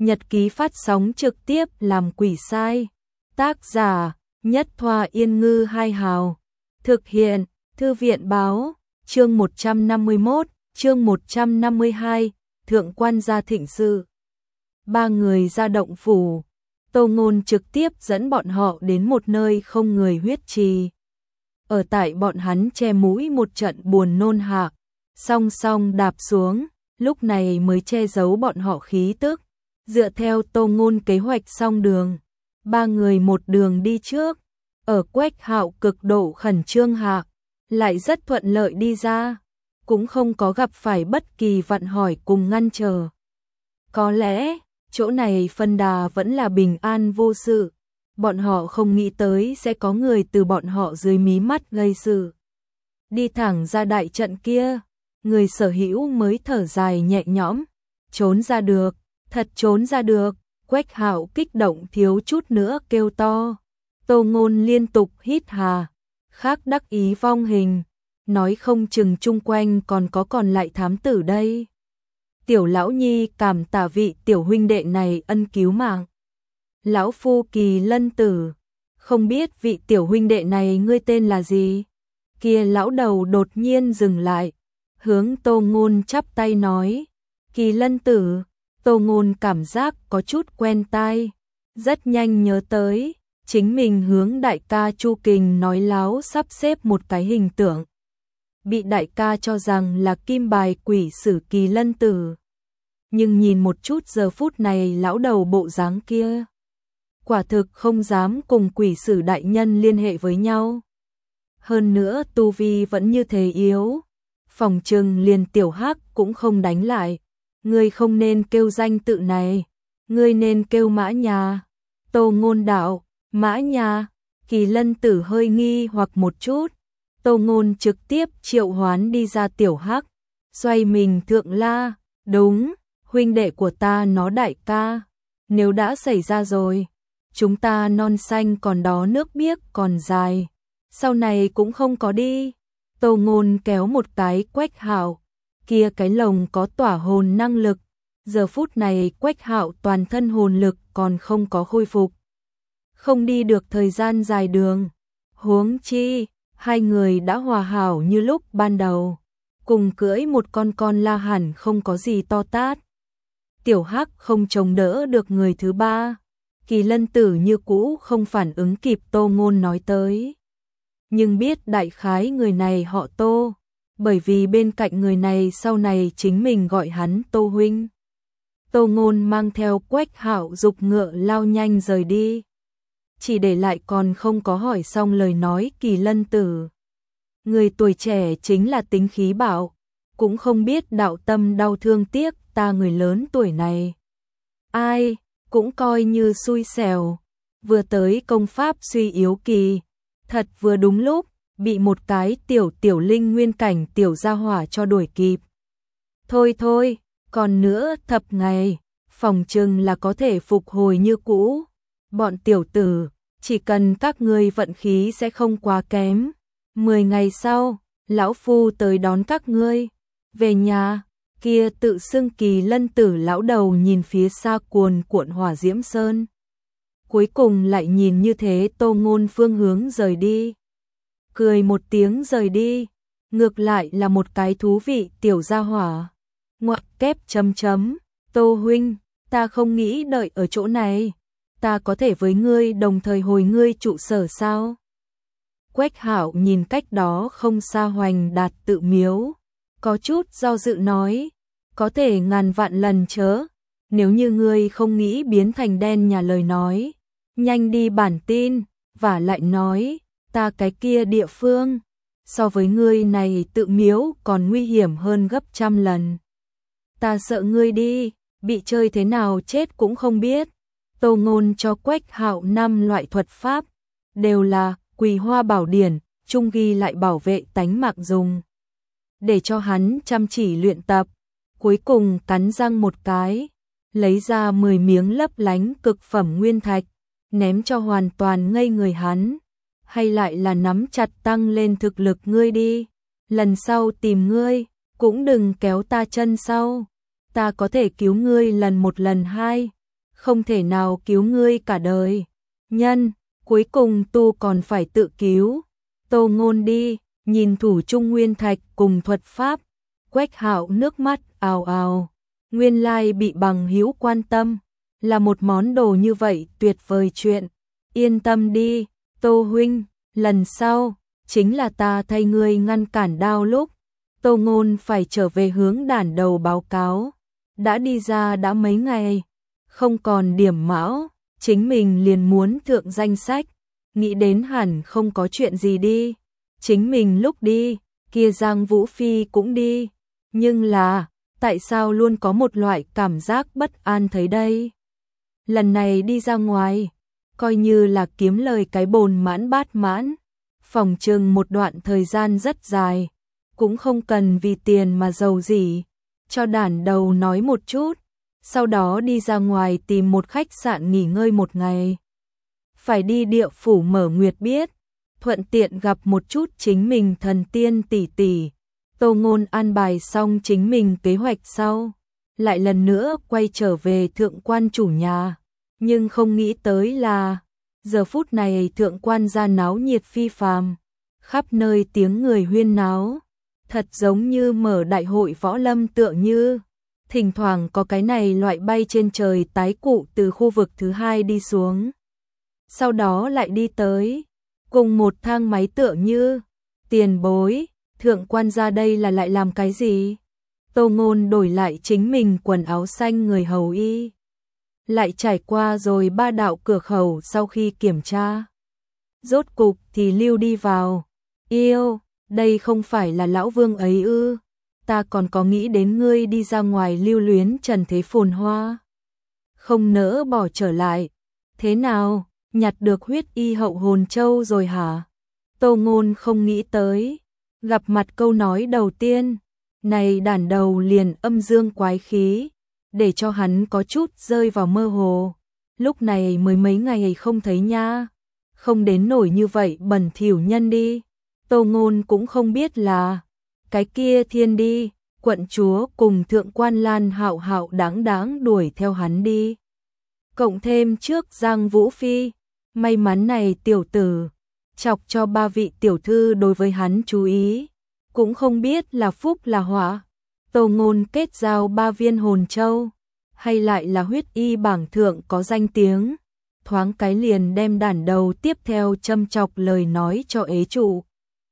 Nhật ký phát sóng trực tiếp làm quỷ sai. Tác giả Nhất Thoa Yên Ngư Hai Hào. Thực hiện Thư viện Báo. Chương 151, chương 152, Thượng quan gia thịnh sự. Ba người ra động phủ. Tô Ngôn trực tiếp dẫn bọn họ đến một nơi không người huyết trì. Ở tại bọn hắn che mũi một trận buồn nôn hạc, song song đạp xuống, lúc này mới che giấu bọn họ khí tức. Dựa theo Tô Ngôn kế hoạch xong đường, ba người một đường đi trước, ở Quách Hạo cực độ khẩn trương hạ, lại rất thuận lợi đi ra, cũng không có gặp phải bất kỳ vặn hỏi cùng ngăn trở. Có lẽ, chỗ này phân đà vẫn là bình an vô sự, bọn họ không nghĩ tới sẽ có người từ bọn họ dưới mí mắt gây sự. Đi thẳng ra đại trận kia, người sở hữu mới thở dài nhẹ nhõm, trốn ra được, thật trốn ra được. Quách Hạo kích động thiếu chút nữa kêu to. Tô Ngôn liên tục hít hà, khác đắc ý vong hình, nói không chừng chung quanh còn lại thám tử đây. Tiểu lão nhi cảm tạ vị tiểu huynh đệ này ân cứu mạng. Lão phu Kỳ Lân Tử, không biết vị tiểu huynh đệ này ngươi tên là gì? Kia lão đầu đột nhiên dừng lại, hướng Tô Ngôn chắp tay nói, Kỳ Lân Tử. Tô Ngôn cảm giác có chút quen tai, rất nhanh nhớ tới, chính mình hướng đại ca Chu Kình nói láo sắp xếp một cái hình tượng. Bị đại ca cho rằng là kim bài quỷ sử Kỳ Lân Tử. Nhưng nhìn một chút giờ phút này lão đầu bộ dáng kia, quả thực không dám cùng quỷ sử đại nhân liên hệ với nhau. Hơn nữa tu vi vẫn như thế yếu, phòng trừng liền tiểu hắc cũng không đánh lại. Ngươi không nên kêu danh tự này, ngươi nên kêu Mã Nhà. Tô Ngôn đạo, Mã Nhà. Kỳ Lân Tử hơi nghi hoặc một chút. Tô Ngôn trực tiếp triệu hoán đi ra tiểu hắc, xoay mình thượng la, đúng, huynh đệ của ta nó đại ca, nếu đã xảy ra rồi, chúng ta non xanh còn đó nước biếc còn dài, sau này cũng không có đi. Tô Ngôn kéo một cái Quách Hạo. Kia cái lồng có tỏa hồn năng lực, giờ phút này Quách Hạo toàn thân hồn lực còn không có khôi phục, không đi được thời gian dài đường. Huống chi, hai người đã hòa hảo như lúc ban đầu, cùng cưỡi một con la hẳn không có gì to tát. Tiểu hắc không chống đỡ được người thứ ba, Kỳ Lân Tử như cũ không phản ứng kịp Tô Ngôn nói tới. Nhưng biết đại khái người này họ Tô, bởi vì bên cạnh người này sau này chính mình gọi hắn Tô huynh. Tô Ngôn mang theo Quách Hạo dục ngựa lao nhanh rời đi, chỉ để lại còn không có hỏi xong lời nói Kỳ Lân Tử. Người tuổi trẻ chính là tính khí bạo, cũng không biết đạo tâm đau thương tiếc ta người lớn tuổi này. Ai, cũng coi như xui xẻo, vừa tới công pháp suy yếu kỳ, thật vừa đúng lúc, bị một cái tiểu linh nguyên cảnh tiểu gia hỏa cho đuổi kịp. Thôi, còn nữa thập ngày, phòng chừng là có thể phục hồi như cũ. Bọn tiểu tử, chỉ cần các ngươi vận khí sẽ không quá kém. 10 ngày sau, lão phu tới đón các ngươi. Về nhà, kia tự xưng Kỳ Lân Tử lão đầu nhìn phía xa cuồn cuộn hỏa diễm sơn. Cuối cùng lại nhìn như thế Tô Ngôn phương hướng rời đi. Cười một tiếng rời đi, ngược lại là một cái thú vị tiểu gia hỏa. Ngoặc kép chấm, Tô huynh, ta không nghĩ đợi ở chỗ này, ta có thể với ngươi đồng thời hồi ngươi trụ sở sao? Quách Hạo nhìn cách đó không xa Hoành Đạt tự miếu, có chút do dự nói, có thể ngàn vạn lần chớ, nếu như ngươi không nghĩ biến thành đen nhà lời nói, nhanh đi bản tin, và lại nói, ta cái kia địa phương, so với ngươi này tự miếu còn nguy hiểm hơn gấp trăm lần. Ta sợ ngươi đi, bị chơi thế nào chết cũng không biết. Tô Ngôn cho Quách Hạo 5 loại thuật pháp, đều là Quỳ Hoa Bảo Điển, chung ghi lại bảo vệ tánh mạng dùng. Để cho hắn chăm chỉ luyện tập, cuối cùng cắn răng một cái, lấy ra 10 miếng lấp lánh cực phẩm nguyên thạch, ném cho hoàn toàn ngây người hắn. Hay lại là nắm chặt tăng lên thực lực ngươi đi, lần sau tìm ngươi, cũng đừng kéo ta chân sau, ta có thể cứu ngươi lần 1 lần 2, không thể nào cứu ngươi cả đời. Nhân, cuối cùng tu còn phải tự cứu. Tô Ngôn đi, nhìn thủ trung nguyên thạch cùng thuật pháp, Quách Hạo nước mắt ào ào. Nguyên lai bị bằng hữu quan tâm, là một món đồ như vậy tuyệt vời chuyện. Yên tâm đi, Tô huynh, lần sau, chính là ta thay ngươi ngăn cản đao lúc. Tô Ngôn phải trở về hướng đản đầu báo cáo. Đã đi ra đã mấy ngày, không còn điểm mão, chính mình liền muốn thượng danh sách. Nghĩ đến hẳn không có chuyện gì đi. Chính mình lúc đi, kia Giang Vũ Phi cũng đi. Nhưng là, tại sao luôn có một loại cảm giác bất an thấy đây? Lần này đi ra ngoài, coi như là kiếm lời cái bồn mãn bát mãn. Phòng chừng một đoạn thời gian rất dài, cũng không cần vì tiền mà giàu gì. Cho đản đầu nói một chút, sau đó đi ra ngoài tìm một khách sạn nghỉ ngơi một ngày. Phải đi địa phủ Mở Nguyệt biết, thuận tiện gặp một chút chính mình thần tiên tỷ tỷ. Tô Ngôn an bài xong chính mình kế hoạch sau, lại lần nữa quay trở về thượng quan chủ nhà. Nhưng không nghĩ tới là, giờ phút này thượng quan gia náo nhiệt phi phàm, khắp nơi tiếng người huyên náo, thật giống như mở đại hội võ lâm tựa như. Thỉnh thoảng có cái này loại bay trên trời tái cụ từ khu vực thứ hai đi xuống. Sau đó lại đi tới, cùng một thang máy tựa như. Tiền bối, thượng quan gia đây là lại làm cái gì? Tô Ngôn đổi lại chính mình quần áo xanh người hầu y. Lại trải qua rồi 3 đạo cửa khẩu sau khi kiểm tra. Rốt cục thì lưu đi vào. Yêu, đây không phải là lão vương ấy ư? Ta còn có nghĩ đến ngươi đi ra ngoài lưu luyến trần thế phồn hoa. Không nỡ bỏ trở lại. Thế nào, nhặt được huyết y hậu hồn châu rồi hả? Tô Ngôn không nghĩ tới. Gặp mặt câu nói đầu tiên, này đản đầu liền âm dương quái khí, để cho hắn có chút rơi vào mơ hồ. Lúc này mới mấy ngày không thấy nha, không đến nổi như vậy bẩn thỉu nhân đi. Tô Ngôn cũng không biết là, cái kia thiên đi, quận chúa cùng thượng quan Lan Hạo Hạo đáng đáng đuổi theo hắn đi. Cộng thêm trước Giang Vũ Phi, may mắn này tiểu tử, chọc cho 3 vị tiểu thư đối với hắn chú ý, cũng không biết là phúc là họa. Tô Ngôn kết giao 3 viên hồn châu, hay lại là huyết y bảng thượng có danh tiếng, thoáng cái liền đem đản đầu tiếp theo châm chọc lời nói cho ế trụ.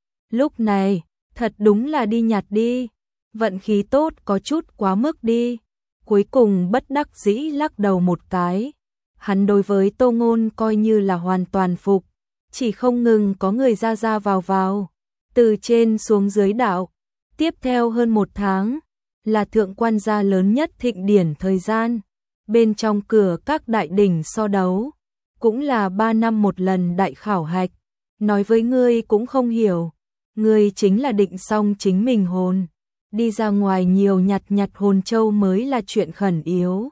Lúc này, thật đúng là đi nhặt đi, vận khí tốt có chút quá mức đi. Cuối cùng bất đắc dĩ lắc đầu một cái, hắn đối với Tô Ngôn coi như là hoàn toàn phục, chỉ không ngừng có người ra vào, từ trên xuống dưới đảo. Tiếp theo hơn 1 tháng, là thượng quan gia lớn nhất thịnh điển thời gian, bên trong cửa các đại đỉnh so đấu, cũng là 3 năm một lần đại khảo hạch. Nói với ngươi cũng không hiểu, ngươi chính là định xong chính mình hồn, đi ra ngoài nhiều nhặt hồn châu mới là chuyện khẩn yếu.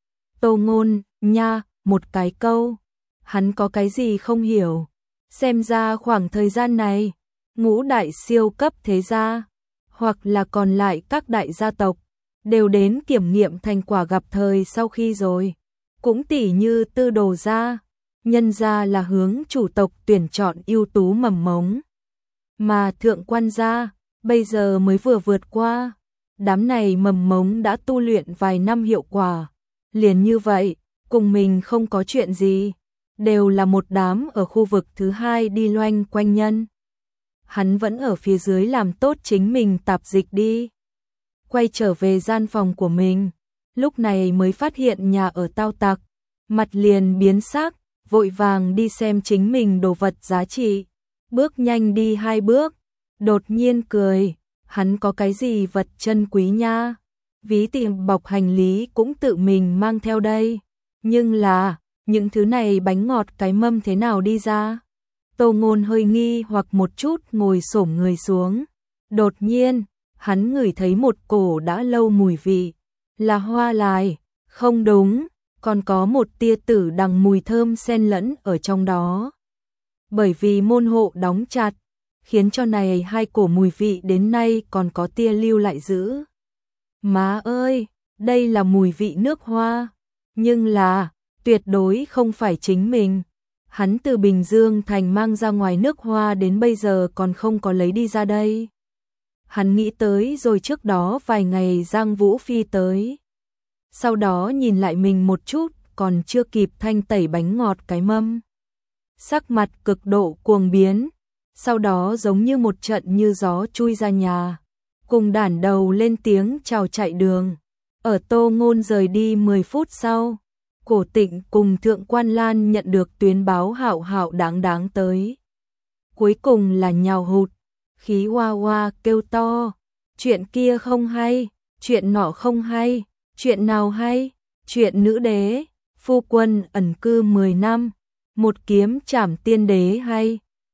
Tô Ngôn, nha, một cái câu, hắn có cái gì không hiểu, xem ra khoảng thời gian này, ngũ đại siêu cấp thế gia, hoặc là còn lại các đại gia tộc, đều đến kiểm nghiệm thành quả gặp thời sau khi rồi. Cũng tỉ như Tư Đồ gia, nhân gia là hướng chủ tộc tuyển chọn ưu tú mầm mống. Mà thượng quan gia, bây giờ mới vừa vượt qua, đám này mầm mống đã tu luyện vài năm hiệu quả. Liền như vậy, cùng mình không có chuyện gì, đều là một đám ở khu vực thứ hai đi loanh quanh nhân. Hắn vẫn ở phía dưới làm tốt chính mình tạp dịch đi. Quay trở về gian phòng của mình, lúc này mới phát hiện nhà ở tao tặc, mặt liền biến sắc, vội vàng đi xem chính mình đồ vật giá trị. Bước nhanh đi 2 bước, đột nhiên cười, hắn có cái gì vật chân quý nha. Ví tiền bọc hành lý cũng tự mình mang theo đây. Nhưng là, những thứ này bánh ngọt cái mâm thế nào đi ra? Tô Ngôn hơi nghi hoặc một chút ngồi xổm người xuống. Đột nhiên, hắn ngửi thấy một cổ đã lâu mùi vị. Là hoa lài, không đúng, còn có một tia tử đằng mùi thơm xen lẫn ở trong đó. Bởi vì môn hộ đóng chặt, khiến cho này 2 cổ mùi vị đến nay còn có tia lưu lại giữ. Má ơi, đây là mùi vị nước hoa, nhưng là, tuyệt đối không phải chính mình. Hắn từ Bình Dương thành mang ra ngoài nước hoa đến bây giờ còn không có lấy đi ra đây. Hắn nghĩ tới rồi trước đó vài ngày Giang Vũ Phi tới. Sau đó nhìn lại mình một chút, còn chưa kịp thanh tẩy bánh ngọt cái mâm. Sắc mặt cực độ cuồng biến, sau đó giống như một trận như gió chui ra nhà. Cùng đản đầu lên tiếng chào chạy đường. Ở Tô Ngôn rời đi 10 phút sau, Cổ Tịnh cùng Thượng Quan Lan nhận được tuyến báo hạo hạo đáng đáng tới. Cuối cùng là nhào hụt, khí hoa hoa kêu to. Chuyện kia không hay, chuyện nọ không hay, chuyện nào hay, chuyện nữ đế, phu quân ẩn cư 10 năm, một kiếm trảm tiên đế hay.